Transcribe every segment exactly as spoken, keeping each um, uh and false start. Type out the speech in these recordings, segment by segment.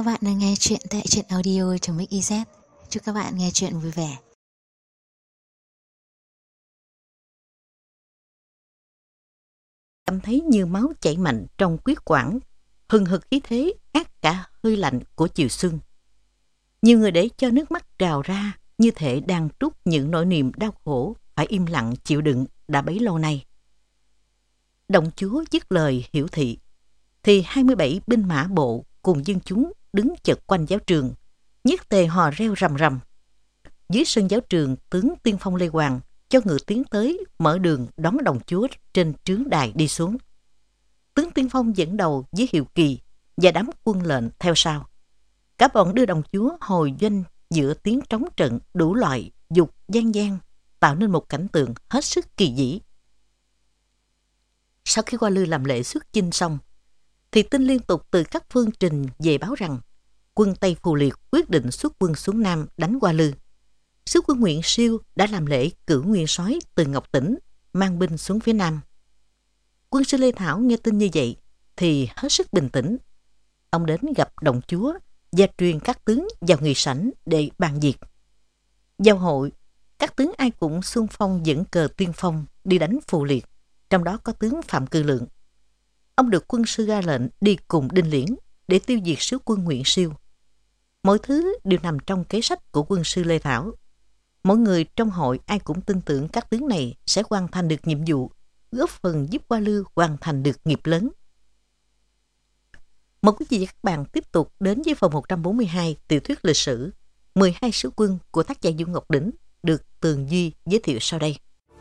các bạn đang nghe chuyện tại truyện audio.mix.iz. Chúc các bạn nghe chuyện vui vẻ. Cảm thấy như máu chảy mạnh trong huyết quản, hừng hực khí thế át cả hơi lạnh của chiều xuân. Nhiều người để cho nước mắt trào ra, như thể đang trút những nỗi niềm đau khổ phải im lặng chịu đựng đã bấy lâu nay. Đồng chúa dứt lời hiểu thị, thì hai mươi bảy binh mã bộ cùng dân chúng đứng chật quanh giáo trường, nhất tề hò reo rầm rầm. Dưới sân giáo trường, tướng tiên phong Lê Hoàng cho ngựa tiến tới mở đường đón đồng chúa trên trướng đài đi xuống. Tướng tiên phong dẫn đầu với hiệu kỳ và đám quân lệnh theo sau. Cả bọn đưa đồng chúa hồi doanh giữa tiếng trống trận đủ loại dục gian gian, tạo nên một cảnh tượng hết sức kỳ dĩ. Sau khi Hoa Lư làm lễ xuất chinh xong, thì tin liên tục từ các phương trình về báo rằng quân Tây Phù Liệt quyết định xuất quân xuống Nam đánh Hoa Lư. Sứ quân Nguyễn Siêu đã làm lễ cử nguyên soái từ Ngọc Tỉnh mang binh xuống phía Nam. Quân sư Lê Thảo nghe tin như vậy thì hết sức bình tĩnh. Ông đến gặp đồng chúa và truyền các tướng vào nghị sảnh để bàn việc. Giao hội, các tướng ai cũng xung phong dẫn cờ tiên phong đi đánh Phù Liệt, trong đó có tướng Phạm Cư Lượng. Ông được quân sư ra lệnh đi cùng Đinh Liễn để tiêu diệt sứ quân Nguyễn Siêu. Mọi thứ đều nằm trong kế sách của quân sư Lê Thảo. Mọi người trong hội ai cũng tin tưởng các tướng này sẽ hoàn thành được nhiệm vụ, góp phần giúp Hoa Lư hoàn thành được nghiệp lớn. Mời quý vị và các bạn tiếp tục đến với phần một trăm bốn mươi hai tiểu thuyết lịch sử mười hai sứ quân của tác giả Du Ngọc Đỉnh được Tường Duy giới thiệu sau đây.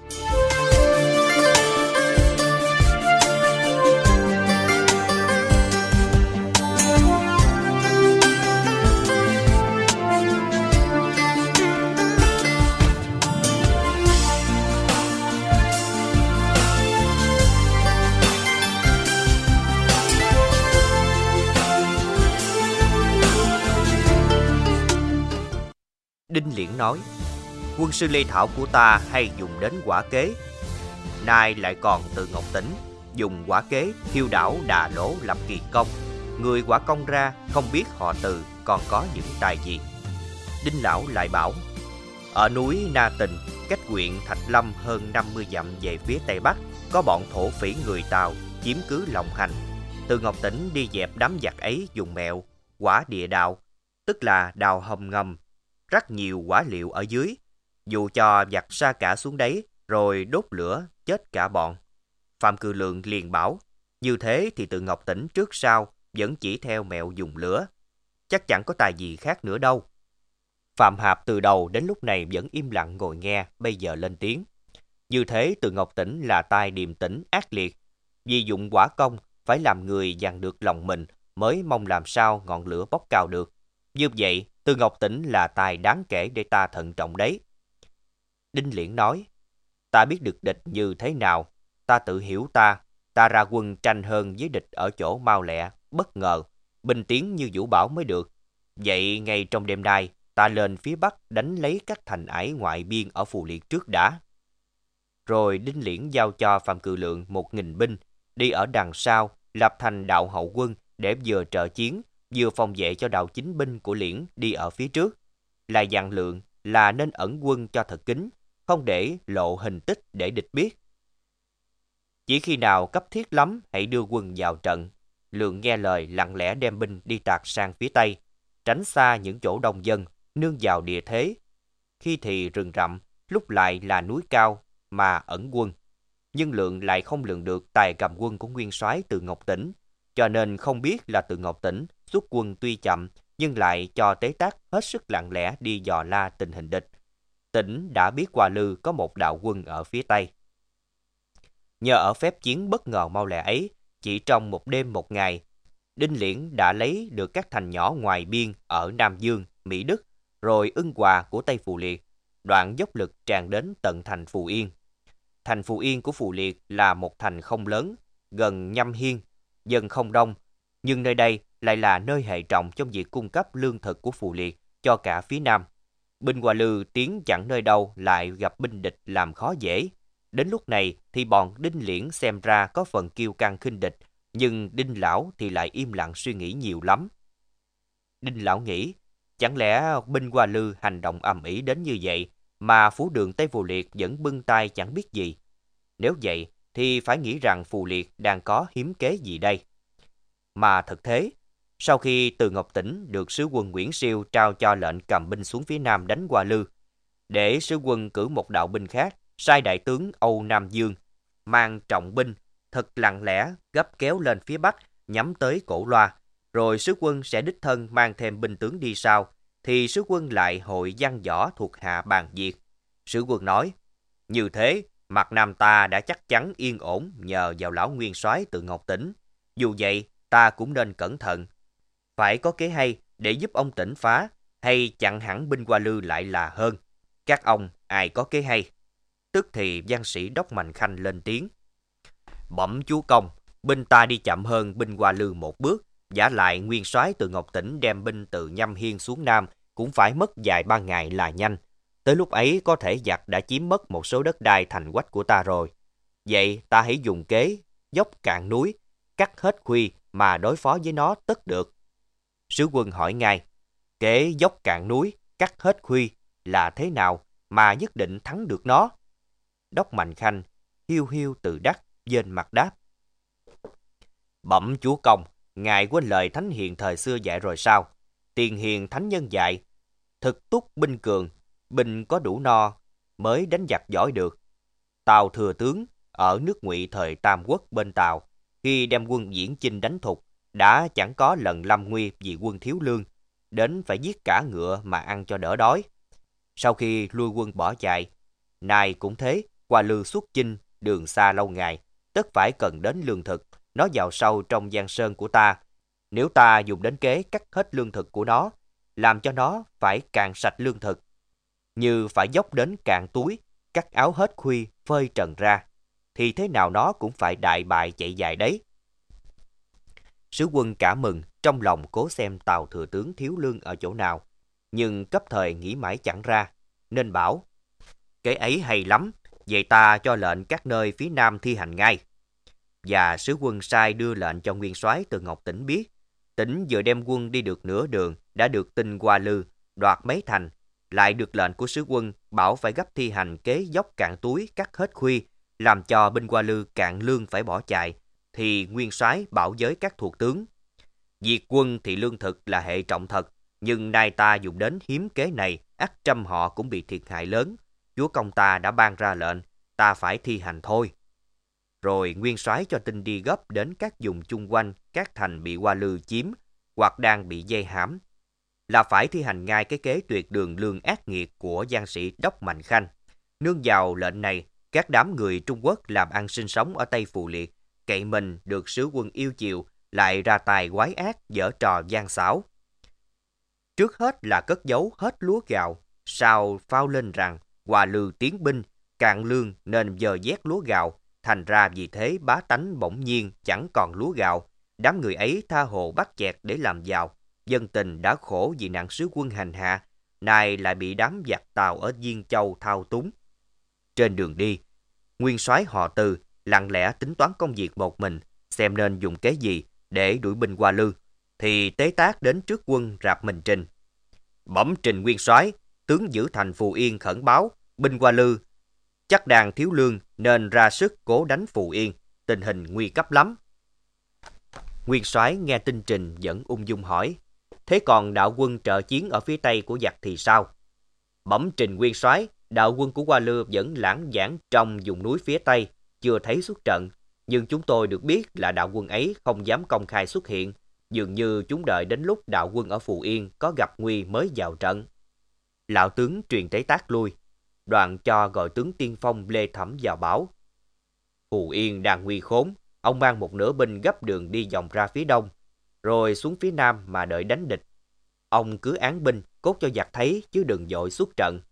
Đinh Liễn nói, quân sư Lê Thảo của ta hay dùng đến quả kế, nay lại còn từ Ngọc Tỉnh dùng quả kế thiêu đảo Đà Lỗ lập kỳ công. Người quả công ra không biết họ Từ còn có những tài gì. Đinh Lão lại bảo, ở núi Na Tình cách huyện Thạch Lâm hơn năm mươi dặm về phía tây bắc, có bọn thổ phỉ người Tàu chiếm cứ Long Hành. Từ Ngọc Tỉnh đi dẹp đám giặc ấy dùng mẹo quả địa đạo, tức là đào hầm ngầm, rất nhiều quả liệu ở dưới, dù cho giặc sa cả xuống đấy rồi đốt lửa chết cả bọn. Phạm Cừ Lượng liền bảo, như thế thì Từ Ngọc Tỉnh trước sau vẫn chỉ theo mẹo dùng lửa, chắc chẳng có tài gì khác nữa đâu. Phạm Hạp từ đầu đến lúc này vẫn im lặng ngồi nghe, bây giờ lên tiếng. Như thế Từ Ngọc Tỉnh là tai điềm tĩnh ác liệt, vì dụng quả công phải làm người dằn được lòng mình mới mong làm sao ngọn lửa bốc cao được. Như vậy Từ Ngọc Tỉnh là tài đáng kể để ta thận trọng đấy. Đinh Liễn nói, ta biết được địch như thế nào, ta tự hiểu ta, ta ra quân tranh hơn với địch ở chỗ mau lẹ, bất ngờ, binh tiến như vũ bão mới được. Vậy ngay trong đêm nay, ta lên phía bắc đánh lấy các thành ải ngoại biên ở Phù Liệt trước đã. Rồi Đinh Liễn giao cho Phạm Cừ Lượng một nghìn binh, đi ở đằng sau, lập thành đạo hậu quân để vừa trợ chiến, vừa phòng vệ cho đạo chính binh của Liễn đi ở phía trước. Lại dặn Lượng là nên ẩn quân cho thật kín, không để lộ hình tích để địch biết. Chỉ khi nào cấp thiết lắm hãy đưa quân vào trận. Lượng nghe lời lặng lẽ đem binh đi tạt sang phía tây, tránh xa những chỗ đông dân, nương vào địa thế. Khi thì rừng rậm, lúc lại là núi cao mà ẩn quân. Nhưng Lượng lại không lường được tài cầm quân của nguyên soái Từ Ngọc Tỉnh, cho nên không biết là Từ Ngọc Tỉnh xuất quân tuy chậm nhưng lại cho tế tác hết sức lặng lẽ đi dò la tình hình địch. Tỉnh đã biết Hoa Lư có một đạo quân ở phía tây. Nhờ ở phép chiến bất ngờ mau lẹ ấy, chỉ trong một đêm một ngày, Đinh Liễn đã lấy được các thành nhỏ ngoài biên ở Nam Dương, Mỹ Đức, rồi Ưng Hòa của Tây Phù Liệt, đoạn dốc lực tràn đến tận thành Phù Yên. Thành Phù Yên của Phù Liệt là một thành không lớn, gần Nhâm Hiên, dân không đông, nhưng nơi đây lại là nơi hệ trọng trong việc cung cấp lương thực của Phù Liệt cho cả phía Nam. Binh Hoa Lư tiến chẳng nơi đâu lại gặp binh địch làm khó dễ. Đến lúc này thì bọn Đinh Liễn xem ra có phần kiêu căng khinh địch, nhưng Đinh Lão thì lại im lặng suy nghĩ nhiều lắm. Đinh Lão nghĩ, chẳng lẽ binh Hoa Lư hành động ầm ĩ đến như vậy mà Phú Đường Tây Phù Liệt vẫn bưng tay chẳng biết gì? Nếu vậy thì phải nghĩ rằng Phù Liệt đang có hiếm kế gì đây. Mà thực thế, sau khi Từ Ngọc Tỉnh được sứ quân Nguyễn Siêu trao cho lệnh cầm binh xuống phía Nam đánh Hoa Lư, để sứ quân cử một đạo binh khác sai đại tướng Âu Nam Dương mang trọng binh thật lặng lẽ gấp kéo lên phía Bắc nhắm tới Cổ Loa, rồi sứ quân sẽ đích thân mang thêm binh tướng đi sau, thì sứ quân lại hội văn võ thuộc hạ bàn việc. Sứ quân nói, như thế mặt Nam ta đã chắc chắn yên ổn nhờ vào lão nguyên soái Từ Ngọc Tỉnh. Dù vậy ta cũng nên cẩn thận, phải có kế hay để giúp ông tỉnh phá, hay chặn hẳn binh Hoa Lư lại là hơn. Các ông ai có kế hay? Tức thì văn sĩ Đốc Mạnh Khanh lên tiếng. Bẩm chúa công, binh ta đi chậm hơn binh Hoa Lư một bước, vả lại nguyên soái Từ Ngọc Tỉnh đem binh từ Nhâm Hiên xuống Nam cũng phải mất vài ba ngày là nhanh. Tới lúc ấy có thể giặc đã chiếm mất một số đất đai thành quách của ta rồi. Vậy ta hãy dùng kế dốc cạn núi, cắt hết khuy mà đối phó với nó tất được. Sứ quân hỏi ngay, kế dốc cạn núi, cắt hết khuy là thế nào mà nhất định thắng được nó? Đốc Mạnh Khanh hiu hiu tự đắc trên mặt đáp. Bẩm chúa công, ngài quên lời thánh hiền thời xưa dạy rồi sao? Tiền hiền thánh nhân dạy, thực túc binh cường, binh có đủ no mới đánh giặc giỏi được. Tào Thừa Tướng ở nước Ngụy thời Tam Quốc bên Tào, khi đem quân diễn chinh đánh Thục, đã chẳng có lần lâm nguy vì quân thiếu lương, đến phải giết cả ngựa mà ăn cho đỡ đói. Sau khi lui quân bỏ chạy, nay cũng thế, Hoa Lư xuất chinh, đường xa lâu ngày, tất phải cần đến lương thực, nó vào sâu trong giang sơn của ta. Nếu ta dùng đến kế cắt hết lương thực của nó, làm cho nó phải cạn sạch lương thực, như phải dốc đến cạn túi, cắt áo hết khuy, phơi trần ra, thì thế nào nó cũng phải đại bại chạy dài đấy. Sứ quân cả mừng, trong lòng cố xem Tào Thừa Tướng thiếu lương ở chỗ nào, nhưng cấp thời nghĩ mãi chẳng ra, nên bảo, cái ấy hay lắm, vậy ta cho lệnh các nơi phía Nam thi hành ngay. Và sứ quân sai đưa lệnh cho nguyên soái Từ Ngọc Tỉnh biết, tỉnh vừa đem quân đi được nửa đường, đã được tin Hoa Lư đoạt mấy thành, lại được lệnh của sứ quân bảo phải gấp thi hành kế dốc cạn túi, cắt hết khuy, làm cho binh Hoa Lư cạn lương phải bỏ chạy, thì nguyên soái bảo với các thuộc tướng, diệt quân thì lương thực là hệ trọng thật, nhưng nay ta dùng đến hiếm kế này, ắt trăm họ cũng bị thiệt hại lớn. Chúa công ta đã ban ra lệnh, ta phải thi hành thôi. Rồi nguyên soái cho tin đi gấp đến các vùng chung quanh các thành bị Hoa Lư chiếm hoặc đang bị dây hãm, là phải thi hành ngay cái kế tuyệt đường lương ác nghiệt của văn sĩ Đốc Mạnh Khanh. Nương vào lệnh này, các đám người Trung Quốc làm ăn sinh sống ở Tây Phù Liệt, cậy mình được sứ quân yêu chiều, lại ra tài quái ác, giở trò gian xảo. Trước hết là cất giấu hết lúa gạo, sau phao lên rằng Hoa Lư tiến binh, cạn lương nên dời vét lúa gạo, thành ra vì thế bá tánh bỗng nhiên chẳng còn lúa gạo. Đám người ấy tha hồ bắt chẹt để làm giàu, dân tình đã khổ vì nạn sứ quân hành hạ, nay lại bị đám giặc Tàu ở Diên Châu thao túng. Trên đường đi, nguyên soái họ Từ lặng lẽ tính toán công việc một mình, xem nên dùng kế gì để đuổi binh Hoa Lư, thì Tế Tác đến trước quân rạp mình trình. Bẩm trình nguyên soái, tướng giữ thành Phù Yên khẩn báo, binh Hoa Lư chắc đang thiếu lương nên ra sức cố đánh Phù Yên, tình hình nguy cấp lắm. Nguyên soái nghe tin trình vẫn ung dung hỏi, thế còn đạo quân trợ chiến ở phía tây của giặc thì sao? Bẩm trình nguyên soái, đạo quân của Hoa Lư vẫn lãng giảng trong vùng núi phía tây, chưa thấy xuất trận, nhưng chúng tôi được biết là đạo quân ấy không dám công khai xuất hiện, dường như chúng đợi đến lúc đạo quân ở Phù Yên có gặp nguy mới vào trận. Lão tướng truyền Tế Tác lui, đoạn cho gọi tướng tiên phong Lê Thẩm vào báo. Phù Yên đang nguy khốn, ông mang một nửa binh gấp đường đi vòng ra phía đông, rồi xuống phía nam mà đợi đánh địch. Ông cứ án binh, cốt cho giặc thấy chứ đừng vội xuất trận.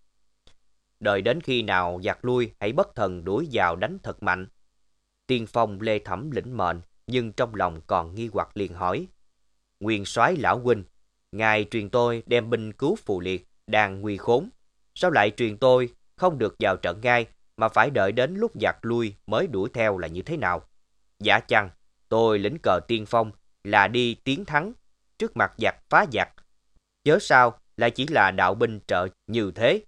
Đợi đến khi nào giặc lui, hãy bất thần đuổi vào đánh thật mạnh. Tiên phong Lê Thẩm lĩnh mệnh, nhưng trong lòng còn nghi hoặc liền hỏi, nguyên soái lão huynh, ngài truyền tôi đem binh cứu Phù Liệt đang nguy khốn, sao lại truyền tôi không được vào trận ngay mà phải đợi đến lúc giặc lui mới đuổi theo là như thế nào? Giả chăng tôi lĩnh cờ tiên phong là đi tiến thắng, trước mặt giặc phá giặc, Chớ sao lại chỉ là đạo binh trợ như thế.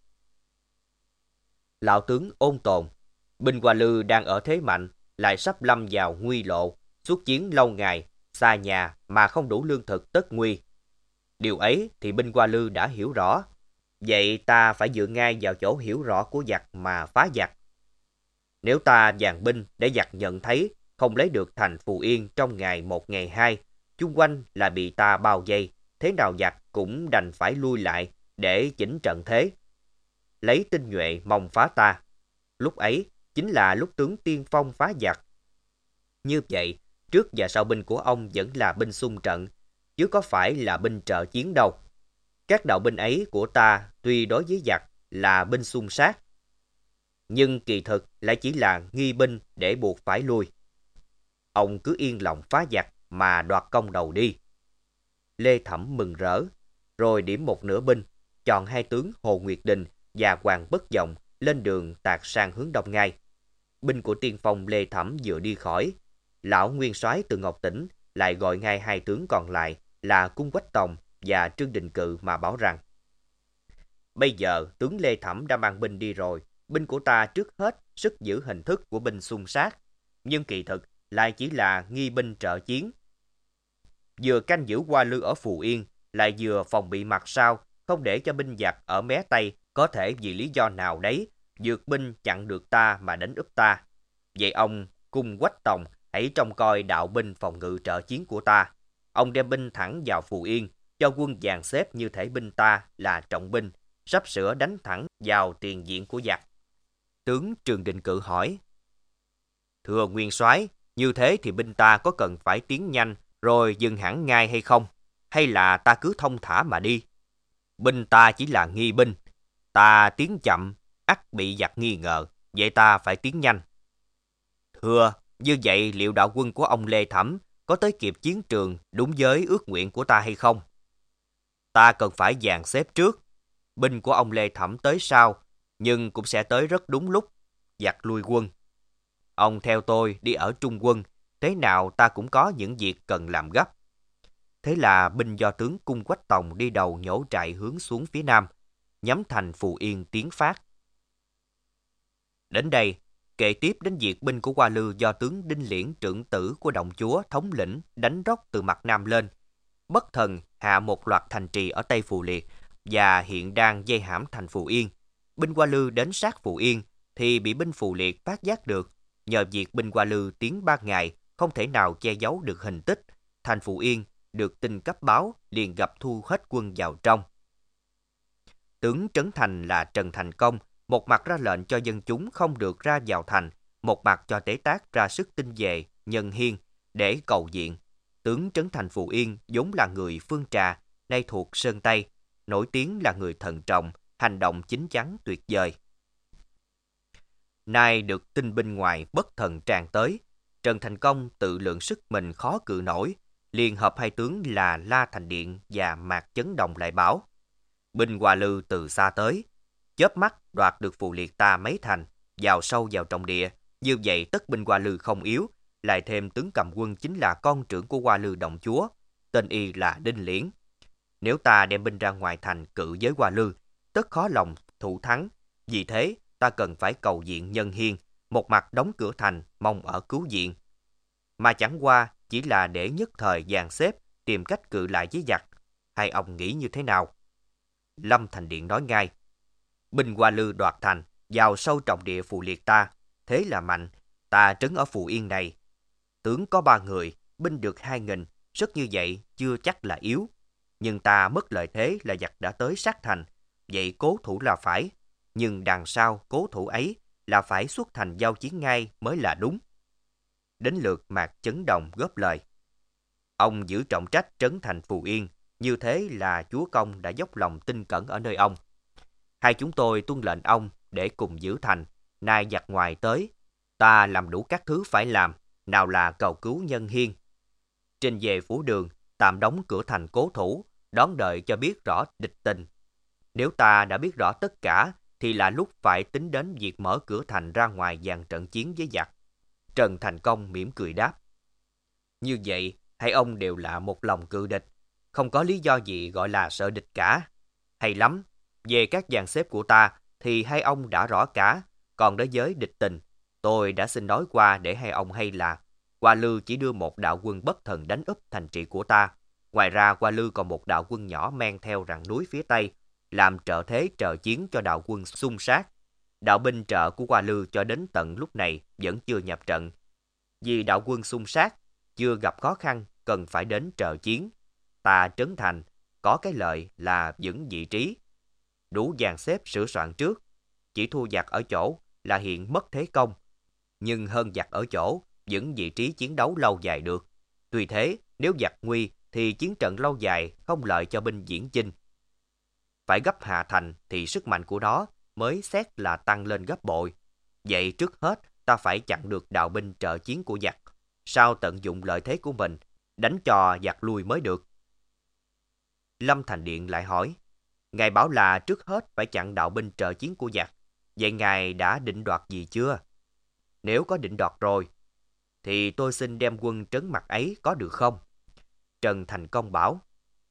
Lão tướng ôn tồn, binh Hoa Lư đang ở thế mạnh, lại sắp lâm vào nguy lộ, xuất chiến lâu ngày, xa nhà mà không đủ lương thực tất nguy. Điều ấy thì binh Hoa Lư đã hiểu rõ. Vậy ta phải dựa ngay vào chỗ hiểu rõ của giặc mà phá giặc. Nếu ta dàn binh để giặc nhận thấy không lấy được thành Phù Yên trong ngày một ngày hai, chung quanh là bị ta bao vây, thế nào giặc cũng đành phải lui lại để chỉnh trận thế. Lấy tinh nhuệ mong phá ta. Lúc ấy chính là lúc tướng tiên phong phá giặc. Như vậy, trước và sau binh của ông vẫn là binh xung trận, chứ có phải là binh trợ chiến đâu. Các đạo binh ấy của ta tuy đối với giặc là binh xung sát, nhưng kỳ thực lại chỉ là nghi binh để buộc phải lui. Ông cứ yên lòng phá giặc mà đoạt công đầu đi. Lê Thẩm mừng rỡ, rồi điểm một nửa binh, chọn hai tướng Hồ Nguyệt Đình và Hoàng Bất Vọng lên đường tạt sang hướng đông ngay. Binh của tiên phong Lê Thẩm vừa đi khỏi, lão nguyên soái từ Ngọc Tỉnh lại gọi ngay hai tướng còn lại là Cung Quách Tòng và Trương Đình Cự mà bảo rằng: bây giờ tướng Lê Thẩm đã mang binh đi rồi, binh của ta trước hết sức giữ hình thức của binh xung sát, nhưng kỳ thực lại chỉ là nghi binh trợ chiến. Vừa canh giữ Hoa Lư ở Phù Yên, lại vừa phòng bị mặt sau, không để cho binh giặc ở mé Tây có thể vì lý do nào đấy vượt binh chặn được ta mà đánh úp ta. Vậy ông Cung Quách Tòng hãy trông coi đạo binh phòng ngự trợ chiến của ta. Ông đem binh thẳng vào Phù Yên, cho quân dàn xếp như thể binh ta là trọng binh, sắp sửa đánh thẳng vào tiền diện của giặc. Tướng Trương Đình Cự hỏi: thưa nguyên soái, như thế thì binh ta có cần phải tiến nhanh rồi dừng hẳn ngay hay không? Hay là ta cứ thông thả mà đi? Binh ta chỉ là nghi binh, ta tiến chậm ắt bị giặc nghi ngờ, vậy ta phải tiến nhanh. Thưa, như vậy liệu đạo quân của ông Lê Thẩm có tới kịp chiến trường đúng với ước nguyện của ta hay không? Ta cần phải dàn xếp trước. Binh của ông Lê Thẩm tới sau, nhưng cũng sẽ tới rất đúng lúc giặc lui quân. Ông theo tôi đi ở trung quân, thế nào ta cũng có những việc cần làm gấp. Thế là binh do tướng Cung Quách Tòng đi đầu nhổ trại hướng xuống phía nam, nhắm thành Phù Yên tiến phát. Đến đây, kể tiếp đến việc binh của Hoa Lư do tướng Đinh Liễn trưởng tử của Động Chúa thống lĩnh đánh róc từ mặt nam lên, bất thần hạ một loạt thành trì ở Tây Phù Liệt và hiện đang dây hãm thành Phù Yên. Binh Hoa Lư đến sát Phù Yên thì bị binh Phù Liệt phát giác được. Nhờ việc binh Hoa Lư tiến ba ngày không thể nào che giấu được hình tích, thành Phù Yên được tin cấp báo liền gặp thu hết quân vào trong. Tướng trấn thành là Trần Thành Công một mặt ra lệnh cho dân chúng không được ra vào thành, một mặt cho tế tác ra sức tinh về Nhân Hiên để cầu viện. Tướng trấn thành Phù Yên vốn là người Phương Trà, nay thuộc Sơn Tây, nổi tiếng là người thận trọng, hành động chín chắn tuyệt vời. Nay được tin binh ngoài bất thần tràn tới, Trần Thành Công tự lượng sức mình khó cự nổi, liền hợp hai tướng là La Thành Điện và Mạc Chấn Đồng lại bảo: binh Hoa Lư từ xa tới, chớp mắt đoạt được Phù Liệt ta mấy thành, vào sâu vào trong địa, như vậy tất binh Hoa Lư không yếu, lại thêm tướng cầm quân chính là con trưởng của Hoa Lư Động Chúa, tên y là Đinh Liễn. Nếu ta đem binh ra ngoài thành cự với Hoa Lư, tất khó lòng thủ thắng, vì thế ta cần phải cầu viện Nhân Hiên, một mặt đóng cửa thành mong ở cứu viện, mà chẳng qua chỉ là để nhất thời dàn xếp tìm cách cự lại với giặc. Hai ông nghĩ như thế nào? Lâm Thành Điện nói ngay: binh Hoa Lư đoạt thành, vào sâu trọng địa Phù Liệt ta, thế là mạnh. Ta trấn ở Phù Yên này, tướng có ba người, binh được hai nghìn, rất như vậy chưa chắc là yếu. Nhưng ta mất lợi thế là giặc đã tới sát thành, vậy cố thủ là phải. Nhưng đằng sau cố thủ ấy là phải xuất thành giao chiến ngay mới là đúng. Đến lượt Mạc Chấn Đồng góp lời: ông giữ trọng trách trấn thành Phù Yên, như thế là chúa công đã dốc lòng tin cẩn ở nơi ông. Hai chúng tôi tuân lệnh ông để cùng giữ thành, nay giặc ngoài tới, ta làm đủ các thứ phải làm, nào là cầu cứu Nhân Hiên. Trên về phủ đường, tạm đóng cửa thành cố thủ, đón đợi cho biết rõ địch tình. Nếu ta đã biết rõ tất cả, thì là lúc phải tính đến việc mở cửa thành ra ngoài dàn trận chiến với giặc. Trần Thành Công mỉm cười đáp: như vậy, hai ông đều là một lòng cự địch. không có lý do gì gọi là sợ địch cả. Hay lắm, về các dàn xếp của ta thì hai ông đã rõ cả, còn đối với địch tình, tôi đã xin nói qua để hai ông hay là Hoa Lư chỉ đưa một đạo quân bất thần đánh úp thành trì của ta. Ngoài ra Hoa Lư còn một đạo quân nhỏ men theo rặng núi phía Tây, làm trợ thế trợ chiến cho đạo quân xung sát. Đạo binh trợ của Hoa Lư cho đến tận lúc này vẫn chưa nhập trận. Vì đạo quân xung sát chưa gặp khó khăn cần phải đến trợ chiến. Ta trấn thành, có cái lợi là vững vị trí, đủ dàn xếp sửa soạn trước. Chỉ thua giặc ở chỗ là hiện mất thế công, nhưng hơn giặc ở chỗ vững vị trí chiến đấu lâu dài được. Tuy thế, nếu giặc nguy thì chiến trận lâu dài không lợi cho binh diễn chinh. Phải gấp hạ thành thì sức mạnh của nó mới xét là tăng lên gấp bội. Vậy trước hết ta phải chặn được đạo binh trợ chiến của giặc, sau tận dụng lợi thế của mình, đánh cho giặc lui mới được. Lâm Thành Điện lại hỏi, ngài bảo là trước hết phải chặn đạo binh trợ chiến của giặc, vậy ngài đã định đoạt gì chưa? Nếu có định đoạt rồi, thì tôi xin đem quân trấn mặt ấy có được không? Trần Thành Công bảo,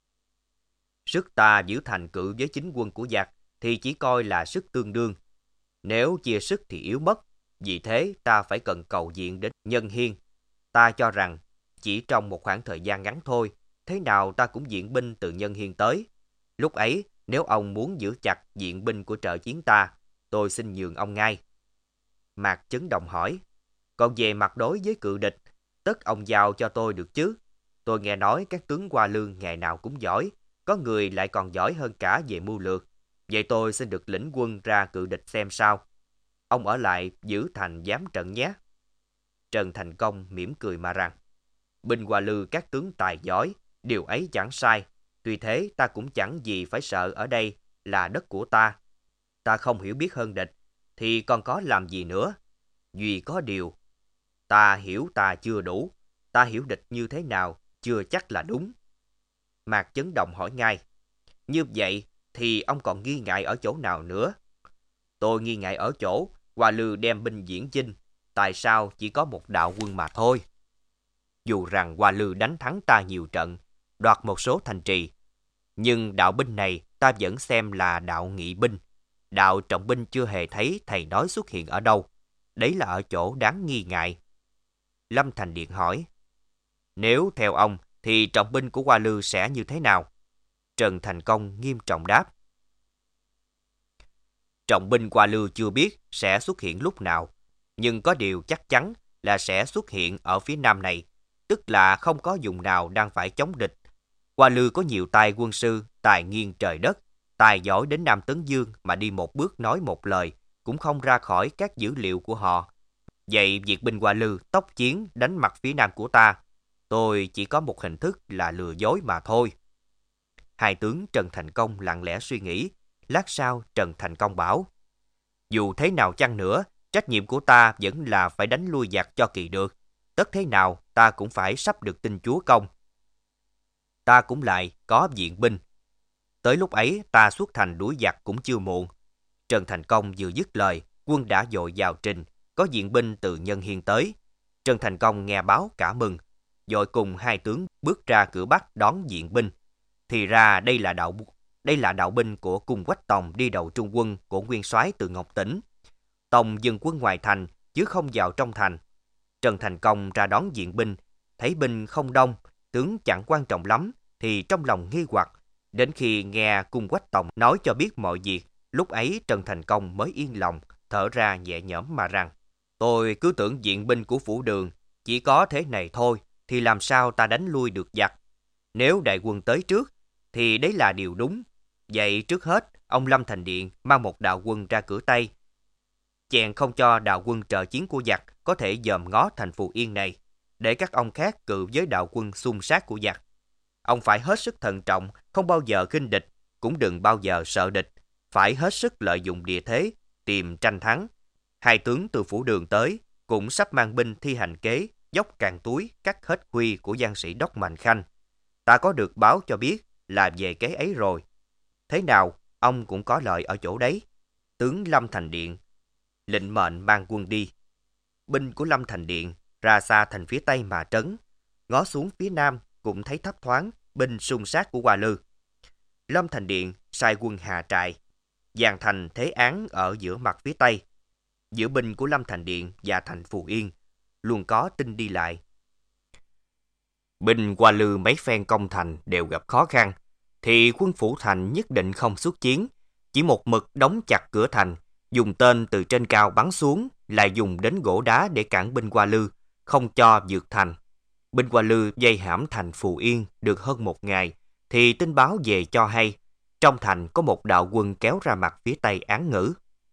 sức ta giữ thành cự với chính quân của giặc thì chỉ coi là sức tương đương. Nếu chia sức thì yếu mất, vì thế ta phải cần cầu viện đến Nhân Hiên. Ta cho rằng chỉ trong một khoảng thời gian ngắn thôi, thế nào ta cũng viện binh từ Nhân Hiên tới. Lúc ấy, nếu ông muốn giữ chặt viện binh của trợ chiến ta, tôi xin nhường ông ngay. Mạc Chấn Động hỏi, còn về mặt đối với cự địch, tất ông giao cho tôi được chứ? Tôi nghe nói các tướng Hoa Lương ngày nào cũng giỏi, có người lại còn giỏi hơn cả về mưu lược. Vậy tôi xin được lĩnh quân ra cự địch xem sao. Ông ở lại giữ thành giám trận nhé. Trần Thành Công mỉm cười mà rằng, binh Hoa Lư các tướng tài giỏi, điều ấy chẳng sai. Tuy thế ta cũng chẳng gì phải sợ, ở đây là đất của ta. Ta không hiểu biết hơn địch, thì còn có làm gì nữa. Duy có điều, ta hiểu ta chưa đủ. Ta hiểu địch như thế nào, chưa chắc là đúng. Mạc Chấn Động hỏi ngay, như vậy thì ông còn nghi ngại ở chỗ nào nữa? Tôi nghi ngại ở chỗ Hoa Lư đem binh diễn chinh, tại sao chỉ có một đạo quân mà thôi? Dù rằng Hoa Lư đánh thắng ta nhiều trận, đoạt một số thành trì, nhưng đạo binh này ta vẫn xem là đạo nghị binh. Đạo trọng binh chưa hề thấy thầy nói xuất hiện ở đâu. Đấy là ở chỗ đáng nghi ngại. Lâm Thành Điện hỏi, nếu theo ông thì trọng binh của Hoa Lư sẽ như thế nào? Trần Thành Công nghiêm trọng đáp, trọng binh Hoa Lư chưa biết sẽ xuất hiện lúc nào, nhưng có điều chắc chắn là sẽ xuất hiện ở phía nam này, tức là không có vùng nào đang phải chống địch. Hoa Lư có nhiều tài quân sư, tài nghiêng trời đất, tài giỏi đến Nam Tấn Dương mà đi một bước nói một lời, cũng không ra khỏi các dữ liệu của họ. Vậy việc binh Hoa Lư tốc chiến đánh mặt phía nam của ta, tôi chỉ có một hình thức là lừa dối mà thôi. Hai tướng Trần Thành Công lặng lẽ suy nghĩ, lát sau Trần Thành Công bảo, dù thế nào chăng nữa, trách nhiệm của ta vẫn là phải đánh lui giặc cho kỳ được. Tất thế nào ta cũng phải sắp được tin chúa công. Ta cũng lại có viện binh. Tới lúc ấy ta xuất thành đuổi giặc cũng chưa muộn. Trần Thành Công vừa dứt lời, quân đã dội vào trình, có viện binh từ Nhân Hiên tới. Trần Thành Công nghe báo cả mừng, dội cùng hai tướng bước ra cửa Bắc đón viện binh. Thì ra đây là đạo đây là đạo binh của Cung Quách Tòng đi đầu trung quân của nguyên soái từ Ngọc Tỉnh. Tòng dừng quân ngoài thành chứ không vào trong thành. Trần Thành Công ra đón viện binh, thấy binh không đông, tướng chẳng quan trọng lắm, thì trong lòng nghi hoặc. Đến khi nghe Cung Quách Tòng nói cho biết mọi việc, lúc ấy Trần Thành Công mới yên lòng, thở ra nhẹ nhõm mà rằng, tôi cứ tưởng viện binh của Phủ Đường chỉ có thế này thôi, thì làm sao ta đánh lui được giặc? Nếu đại quân tới trước, thì đấy là điều đúng. Vậy trước hết, ông Lâm Thành Điện mang một đạo quân ra cửa Tây, chèn không cho đạo quân trợ chiến của giặc có thể dòm ngó thành Phù Yên này, để các ông khác cự với đạo quân xung sát của giặc. Ông phải hết sức thận trọng, không bao giờ khinh địch, cũng đừng bao giờ sợ địch, phải hết sức lợi dụng địa thế, tìm tranh thắng. Hai tướng từ Phủ Đường tới, cũng sắp mang binh thi hành kế, dốc càng túi, cắt hết huy của giang sĩ Đốc Mạnh Khanh. Ta có được báo cho biết là về kế ấy rồi. Thế nào, ông cũng có lợi ở chỗ đấy. Tướng Lâm Thành Điện lệnh mệnh mang quân đi. Binh của Lâm Thành Điện ra xa thành phía Tây mà trấn, ngó xuống phía Nam cũng thấy thấp thoáng, binh xung sát của Hoa Lư. Lâm Thành Điện sai quân hạ trại, dàn thành thế án ở giữa mặt phía Tây. Giữa binh của Lâm Thành Điện và thành Phù Yên luôn có tin đi lại. Binh Hoa Lư mấy phen công thành đều gặp khó khăn, thì quân phủ thành nhất định không xuất chiến, chỉ một mực đóng chặt cửa thành, dùng tên từ trên cao bắn xuống, lại dùng đến gỗ đá để cản binh Hoa Lư, không cho vượt thành. Binh Hoa Lư vây hãm thành Phù Yên được hơn một ngày, thì tin báo về cho hay, trong thành có một đạo quân kéo ra mặt phía Tây án ngữ.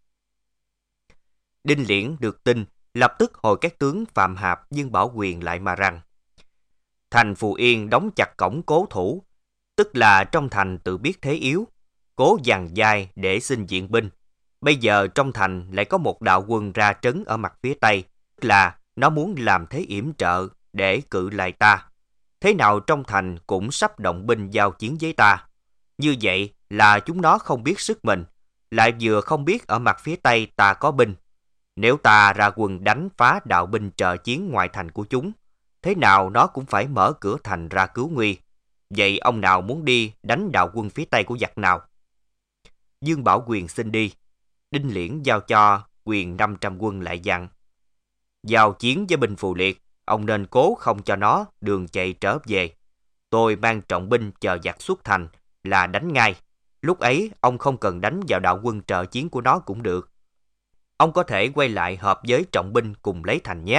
Đinh Liễn được tin, lập tức hồi các tướng Phạm Hạp, Dương Bảo Quyền lại mà rằng: thành Phù Yên đóng chặt cổng cố thủ, tức là trong thành tự biết thế yếu, cố dàn dai để xin viện binh. Bây giờ trong thành lại có một đạo quân ra trấn ở mặt phía Tây, tức là nó muốn làm thế yểm trợ để cự lại ta. Thế nào trong thành cũng sắp động binh giao chiến với ta. Như vậy là chúng nó không biết sức mình, lại vừa không biết ở mặt phía Tây ta có binh. Nếu ta ra quân đánh phá đạo binh trợ chiến ngoại thành của chúng, thế nào nó cũng phải mở cửa thành ra cứu nguy. Vậy ông nào muốn đi đánh đạo quân phía Tây của giặc nào? Dương Bảo Quyền xin đi. Đinh Liễn giao cho Quyền năm trăm quân lại dặn: giao chiến với binh Phù Liệt, ông nên cố không cho nó đường chạy trở về. Tôi mang trọng binh chờ giặc xuất thành là đánh ngay. Lúc ấy ông không cần đánh vào đạo quân trợ chiến của nó cũng được. Ông có thể quay lại hợp với trọng binh cùng lấy thành nhé.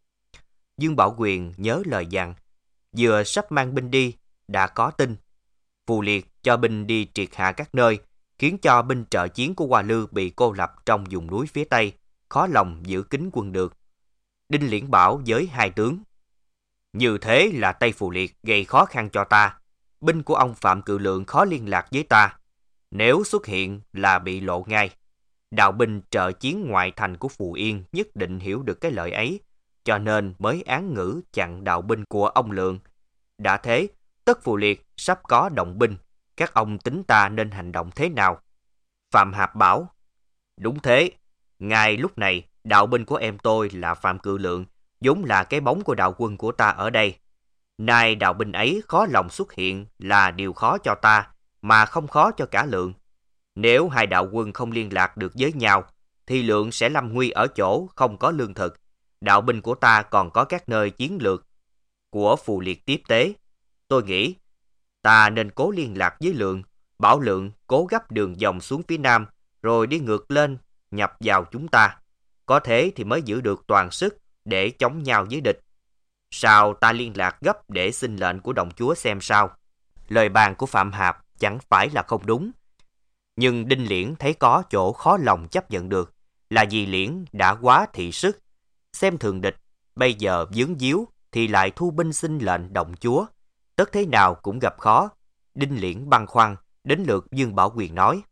Dương Bảo Quyền nhớ lời dặn, vừa sắp mang binh đi, đã có tin Phù Liệt cho binh đi triệt hạ các nơi, khiến cho binh trợ chiến của Hoa Lư bị cô lập trong vùng núi phía Tây, khó lòng giữ kín quân được. Đinh Liễn bảo với hai tướng: như thế là Tây Phù Liệt gây khó khăn cho ta, binh của ông Phạm Cự Lượng khó liên lạc với ta. Nếu xuất hiện là bị lộ ngay. Đạo binh trợ chiến ngoại thành của Phù Yên nhất định hiểu được cái lợi ấy, cho nên mới án ngữ chặn đạo binh của ông Lượng. Đã thế, tất Phù Liệt sắp có động binh, các ông tính ta nên hành động thế nào? Phạm Hạp bảo: đúng thế, ngay lúc này đạo binh của em tôi là Phạm Cự Lượng vốn là cái bóng của đạo quân của ta ở đây. Nay đạo binh ấy khó lòng xuất hiện là điều khó cho ta, mà không khó cho cả Lượng. Nếu hai đạo quân không liên lạc được với nhau, thì Lượng sẽ lâm nguy ở chỗ không có lương thực. Đạo binh của ta còn có các nơi chiến lược của Phù Liệt tiếp tế. Tôi nghĩ ta nên cố liên lạc với Lượng, bảo Lượng cố gấp đường vòng xuống phía nam, rồi đi ngược lên nhập vào chúng ta. Có thế thì mới giữ được toàn sức để chống nhau với địch. Sao ta liên lạc gấp để xin lệnh của đồng chúa xem sao? Lời bàn của Phạm Hạp chẳng phải là không đúng, nhưng Đinh Liễn thấy có chỗ khó lòng chấp nhận được, là vì Liễn đã quá thị sức, xem thường địch, bây giờ vướng víu thì lại thu binh xin lệnh đồng chúa, tất thế nào cũng gặp khó. Đinh Liễn băn khoăn, đến lượt Dương Bảo Quyền nói: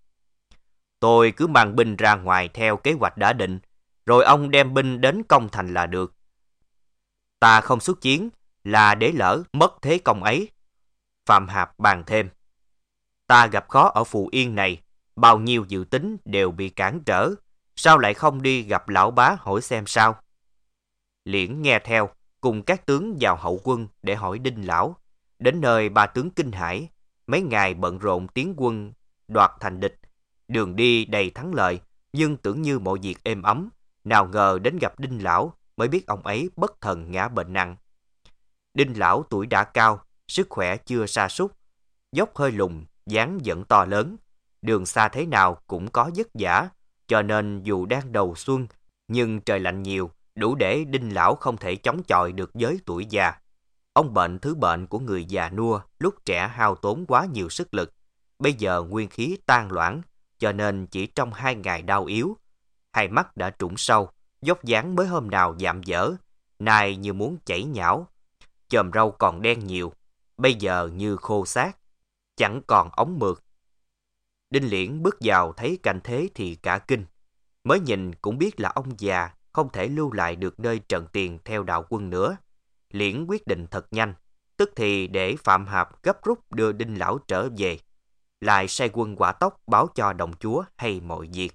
tôi cứ mang binh ra ngoài theo kế hoạch đã định, rồi ông đem binh đến công thành là được. Ta không xuất chiến là để lỡ mất thế công ấy. Phạm Hạp bàn thêm: ta gặp khó ở Phù Yên này, bao nhiêu dự tính đều bị cản trở, sao lại không đi gặp lão bá hỏi xem sao? Liễn nghe theo, cùng các tướng vào hậu quân để hỏi Đinh lão. Đến nơi ba tướng kinh hãi, mấy ngày bận rộn tiến quân đoạt thành địch, đường đi đầy thắng lợi, nhưng tưởng như mọi việc êm ấm, nào ngờ đến gặp Đinh lão mới biết ông ấy bất thần ngã bệnh nặng. Đinh lão tuổi đã cao, sức khỏe chưa sa sút, dốc hơi lùn, dáng vẫn to lớn, đường xa thế nào cũng có vất vả, cho nên dù đang đầu xuân, nhưng trời lạnh nhiều, đủ để Đinh lão không thể chống chọi được với tuổi già. Ông bệnh thứ bệnh của người già nua, lúc trẻ hao tốn quá nhiều sức lực, bây giờ nguyên khí tan loãng, cho nên chỉ trong hai ngày đau yếu, hai mắt đã trũng sâu, dốc dáng mới hôm nào dạm dở, nay như muốn chảy nhão, chòm râu còn đen nhiều, bây giờ như khô xác, chẳng còn ống mượt. Đinh Liễn bước vào thấy cảnh thế thì cả kinh, mới nhìn cũng biết là ông già không thể lưu lại được nơi trận tiền theo đạo quân nữa. Liễn quyết định thật nhanh, tức thì để Phạm Hạp gấp rút đưa Đinh lão trở về, lại sai quân hỏa tốc báo cho đồng chúa hay mọi việc.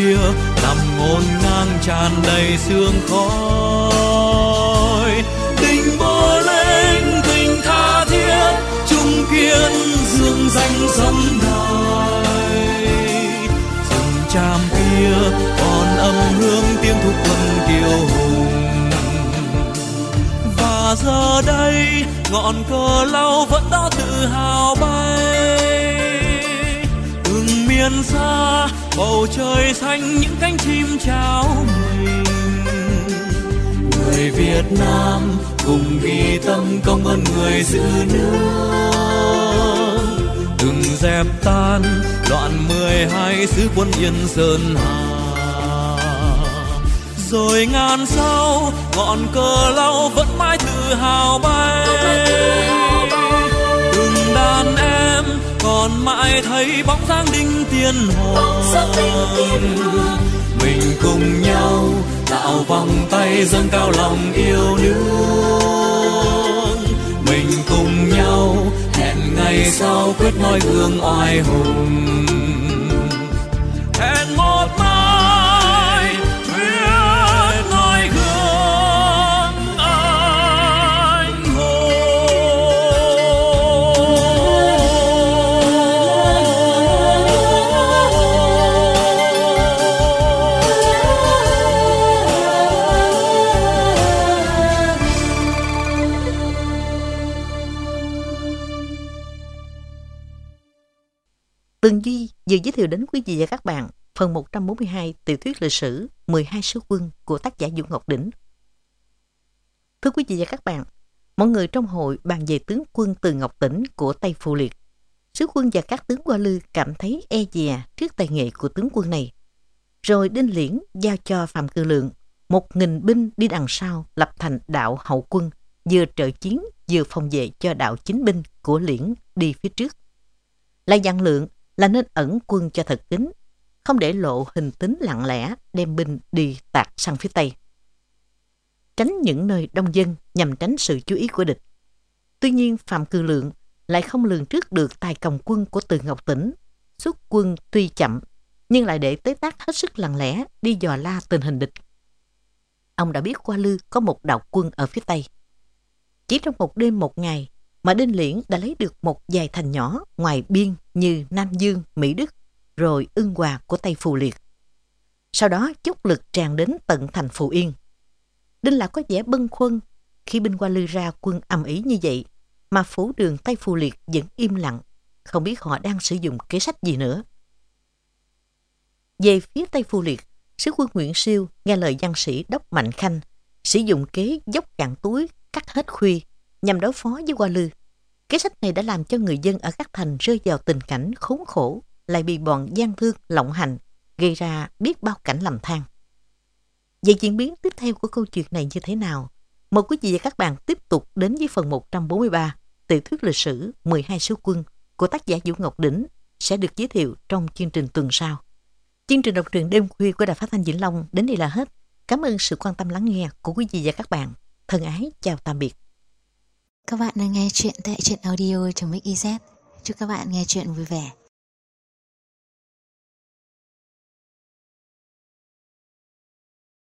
kia nằm ngổn ngang tràn đầy sương khói. Tình vô lên tình tha thiết chung kiên dương danh sông đài. Rừng tràm kia còn âm hương tiếng thục quân kiêu hùng. Và giờ đây ngọn cờ lau vẫn đó tự hào bay. Từng miền xa bầu trời xanh những cánh chim chào mình. Người Việt Nam cùng ghi tâm công ơn người giữ nước. Từng dẹp tan đoạn mười hai sứ quân Yên Sơn Hà. Rồi ngàn sau ngọn cờ lau vẫn mãi tự hào bay. Từng đàn em còn mãi thấy bóng dáng đinh tiên hoàng. Mình cùng nhau tạo vòng tay dâng cao lòng yêu nước. Mình cùng nhau hẹn ngày sau quyết noi gương oai hùng. Hẹn một mai quyết noi gương anh hùng. Tường Duy vừa giới thiệu đến quý vị và các bạn phần một trăm bốn mươi hai tiểu thuyết lịch sử mười hai sứ quân của tác giả Vũ Ngọc Đỉnh. Thưa quý vị và các bạn, mọi người trong hội bàn về tướng quân Từ Ngọc Tĩnh của Tây Phù Liệt. Sứ quân và các tướng Hoa Lư cảm thấy e dè trước tài nghệ của tướng quân này. Rồi Đinh Liễn giao cho Phạm Cự Lượng một nghìn binh đi đằng sau lập thành đạo hậu quân, vừa trợ chiến vừa phòng vệ cho đạo chính binh của Liễn đi phía trước. Lại dặn Lượng là nên ẩn quân cho thật kín, không để lộ hình tính lặng lẽ đem binh đi tạt sang phía Tây, tránh những nơi đông dân nhằm tránh sự chú ý của địch. Tuy nhiên Phạm Cự Lượng lại không lường trước được tài cầm quân của Từ Ngọc Tĩnh, xuất quân tuy chậm nhưng lại để tới tác hết sức lặng lẽ đi dò la tình hình địch. Ông đã biết Hoa Lư có một đạo quân ở phía Tây. Chỉ trong một đêm một ngày mà Đinh Liễn đã lấy được một vài thành nhỏ ngoài biên như Nam Dương, Mỹ Đức, rồi Ưng Hòa của Tây Phù Liệt. Sau đó chốc lực tràn đến tận thành Phù Yên. Đinh Lạc có vẻ bâng khuâng khi binh Hoa Lư ra quân ầm ĩ như vậy, mà phủ đường Tây Phù Liệt vẫn im lặng, không biết họ đang sử dụng kế sách gì nữa. Về phía Tây Phù Liệt, sứ quân Nguyễn Siêu nghe lời văn sĩ Đốc Mạnh Khanh, sử dụng kế dốc cạn túi, cắt hết khuy nhằm đối phó với Hoa Lư. Kế sách này đã làm cho người dân ở các thành rơi vào tình cảnh khốn khổ, lại bị bọn gian thương lộng hành, gây ra biết bao cảnh lầm than. Vậy diễn biến tiếp theo của câu chuyện này như thế nào? Mời quý vị và các bạn tiếp tục đến với phần một trăm bốn mươi ba, tiểu thuyết lịch sử mười hai sứ quân của tác giả Vũ Ngọc Đỉnh sẽ được giới thiệu trong chương trình tuần sau. Chương trình đọc truyện đêm khuya của Đài Phát thanh Vĩnh Long đến đây là hết. Cảm ơn sự quan tâm lắng nghe của quý vị và các bạn. Thân ái chào tạm biệt. Các bạn đang nghe chuyện tại truyện audio chấm ích z. Chúc các bạn nghe chuyện vui vẻ.